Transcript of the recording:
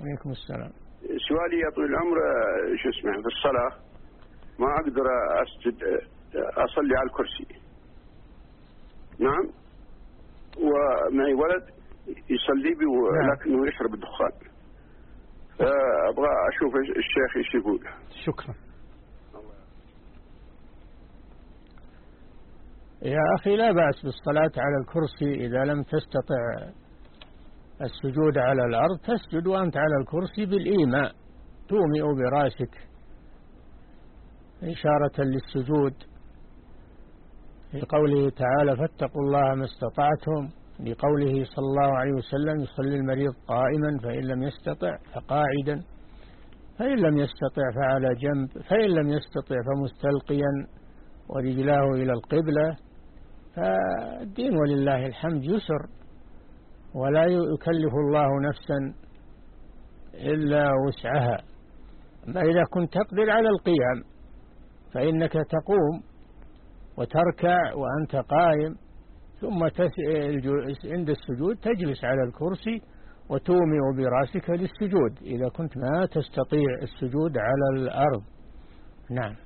عليكم السلام. سؤالي يا طويل العمر، شو اسمه، في الصلاة ما أقدر أسجد، أصلي على الكرسي. نعم، ومعي ولد يصلي بي ولكنه يشرب الدخان، فأبغى أشوف الشيخ إيش يقول. شكرا. يا أخي لا بأس بالصلاة على الكرسي إذا لم تستطع السجود على الأرض، تسجد وأنت على الكرسي بالإيماء، تومئ براسك إشارة للسجود، لقوله تعالى فاتقوا الله ما استطعتم، لقوله صلى الله عليه وسلم يصلي المريض قائما فإن لم يستطع فقاعدا، فإن لم يستطع فعلى جنب، فإن لم يستطع فمستلقيا ورجلاه إلى القبلة. فالدين ولله الحمد يسر، ولا يكلف الله نفسا إلا وسعها. أما إذا كنت تقدر على القيام فإنك تقوم وتركع وأنت قائم، ثم عند السجود تجلس على الكرسي وتومئ براسك للسجود إذا كنت ما تستطيع السجود على الأرض. نعم.